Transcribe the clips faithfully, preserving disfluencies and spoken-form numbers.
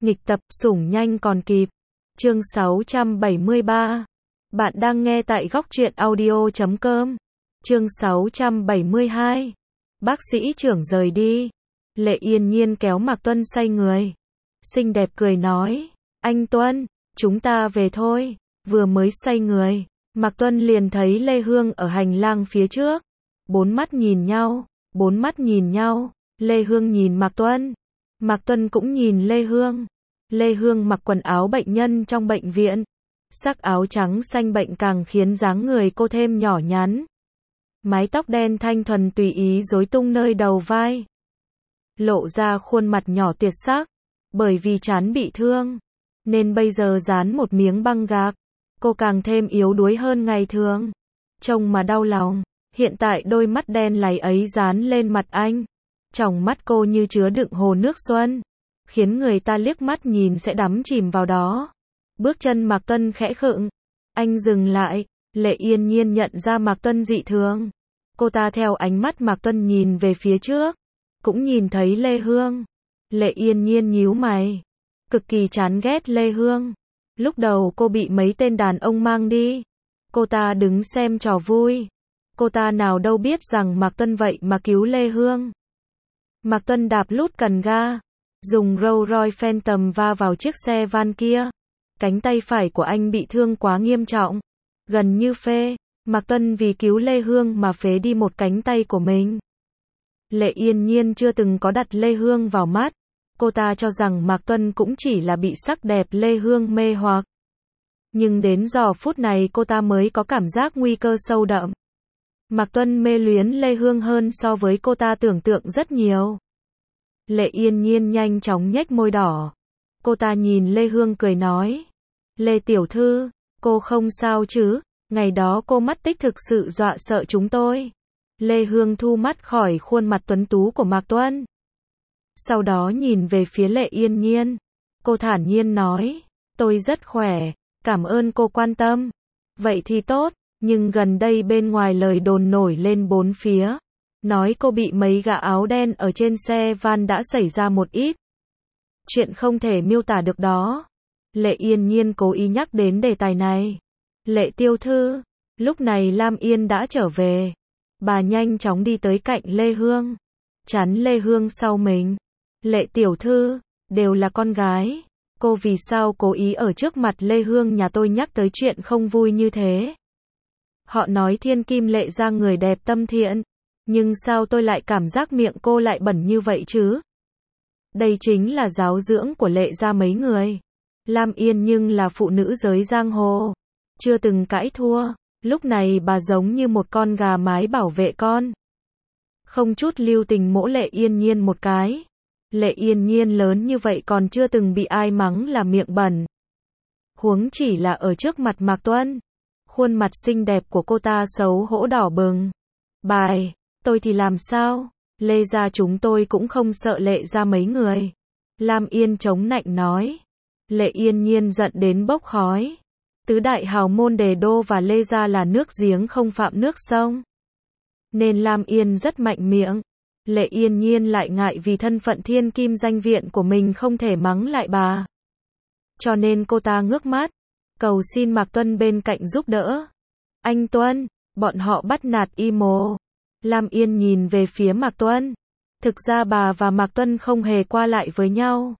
Nghịch tập, sủng nhanh còn kịp. Chương sáu trăm bảy mươi ba. Bạn đang nghe tại góc truyện audio chấm com. Chương sáu trăm bảy mươi hai. Bác sĩ trưởng rời đi. Lệ Yên Nhiên kéo Mạc Tuân xoay người. Xinh đẹp cười nói, anh Tuân, chúng ta về thôi. Vừa mới xoay người, Mạc Tuân liền thấy Lê Hương ở hành lang phía trước. Bốn mắt nhìn nhau, bốn mắt nhìn nhau. Lê Hương nhìn Mạc Tuân. Mạc Tuân cũng nhìn Lê Hương. Lê Hương mặc quần áo bệnh nhân trong bệnh viện. Sắc áo trắng xanh bệnh càng khiến dáng người cô thêm nhỏ nhắn. Mái tóc đen thanh thuần tùy ý rối tung nơi đầu vai. Lộ ra khuôn mặt nhỏ tuyệt sắc. Bởi vì trán bị thương, nên bây giờ dán một miếng băng gạc. Cô càng thêm yếu đuối hơn ngày thường. Trông mà đau lòng. Hiện tại đôi mắt đen láy ấy dán lên mặt anh. Tròng mắt cô như chứa đựng hồ nước xuân, khiến người ta liếc mắt nhìn sẽ đắm chìm vào đó. Bước chân Mạc Tuân khẽ khựng. Anh dừng lại. Lệ Yên Nhiên nhận ra Mạc Tuân dị thường. Cô ta theo ánh mắt Mạc Tuân nhìn về phía trước. Cũng nhìn thấy Lê Hương. Lệ Yên Nhiên nhíu mày. Cực kỳ chán ghét Lê Hương. Lúc đầu cô bị mấy tên đàn ông mang đi. Cô ta đứng xem trò vui. Cô ta nào đâu biết rằng Mạc Tuân vậy mà cứu Lê Hương. Mạc Tuân đạp lút cần ga. Dùng Rolls Royce Phantom va vào chiếc xe van kia. Cánh tay phải của anh bị thương quá nghiêm trọng. Gần như phê. Mạc Tuân vì cứu Lê Hương mà phế đi một cánh tay của mình. Lệ Yên Nhiên chưa từng có đặt Lê Hương vào mắt. Cô ta cho rằng Mạc Tuân cũng chỉ là bị sắc đẹp Lê Hương mê hoặc. Nhưng đến giờ phút này cô ta mới có cảm giác nguy cơ sâu đậm. Mạc Tuân mê luyến Lê Hương hơn so với cô ta tưởng tượng rất nhiều. Lệ Yên Nhiên nhanh chóng nhếch môi đỏ. Cô ta nhìn Lê Hương cười nói. Lê tiểu thư, cô không sao chứ? Ngày đó cô mắt tích thực sự dọa sợ chúng tôi. Lê Hương thu mắt khỏi khuôn mặt tuấn tú của Mạc Tuân. Sau đó nhìn về phía Lệ Yên Nhiên. Cô thản nhiên nói. Tôi rất khỏe, cảm ơn cô quan tâm. Vậy thì tốt, nhưng gần đây bên ngoài lời đồn nổi lên bốn phía. Nói cô bị mấy gã áo đen ở trên xe van đã xảy ra một ít chuyện không thể miêu tả được đó. Lệ Yên Nhiên cố ý nhắc đến đề tài này. Lệ tiểu thư, lúc này Lam Yên đã trở về. Bà nhanh chóng đi tới cạnh Lê Hương. Chắn Lê Hương sau mình. Lệ tiểu thư, đều là con gái. Cô vì sao cố ý ở trước mặt Lê Hương nhà tôi nhắc tới chuyện không vui như thế? Họ nói thiên kim Lệ ra người đẹp tâm thiện. Nhưng sao tôi lại cảm giác miệng cô lại bẩn như vậy chứ? Đây chính là giáo dưỡng của Lệ ra mấy người. Lam Yên nhưng là phụ nữ giới giang hồ. Chưa từng cãi thua. Lúc này bà giống như một con gà mái bảo vệ con. Không chút lưu tình mỗ Lệ Yên Nhiên một cái. Lệ Yên Nhiên lớn như vậy còn chưa từng bị ai mắng là miệng bẩn. Huống chỉ là ở trước mặt Mạc Tuân. Khuôn mặt xinh đẹp của cô ta xấu hổ đỏ bừng. Bài, tôi thì làm sao? Lê gia chúng tôi cũng không sợ Lệ ra mấy người. Lam Yên chống nạnh nói. Lệ Yên Nhiên giận đến bốc khói. Tứ đại hào môn Đề Đô và Lê gia là nước giếng không phạm nước sông. Nên Lam Yên rất mạnh miệng. Lệ Yên Nhiên lại ngại vì thân phận thiên kim danh viện của mình không thể mắng lại bà. Cho nên cô ta ngước mắt. Cầu xin Mạc Tuân bên cạnh giúp đỡ. Anh Tuân, bọn họ bắt nạt y mồ. Lam Yên nhìn về phía Mạc Tuân. Thực ra bà và Mạc Tuân không hề qua lại với nhau.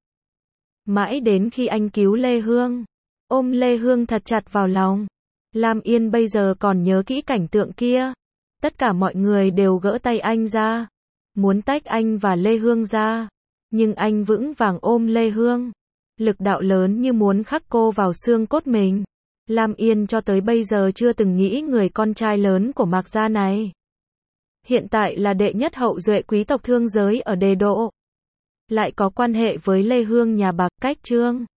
Mãi đến khi anh cứu Lê Hương. Ôm Lê Hương thật chặt vào lòng. Lam Yên bây giờ còn nhớ kỹ cảnh tượng kia. Tất cả mọi người đều gỡ tay anh ra. Muốn tách anh và Lê Hương ra. Nhưng anh vững vàng ôm Lê Hương. Lực đạo lớn như muốn khắc cô vào xương cốt mình. Lam Yên cho tới bây giờ chưa từng nghĩ người con trai lớn của Mạc gia này. Hiện tại là đệ nhất hậu duệ quý tộc thương giới ở Đề Độ. Lại có quan hệ với Lê Hương nhà Bạc cách Trương.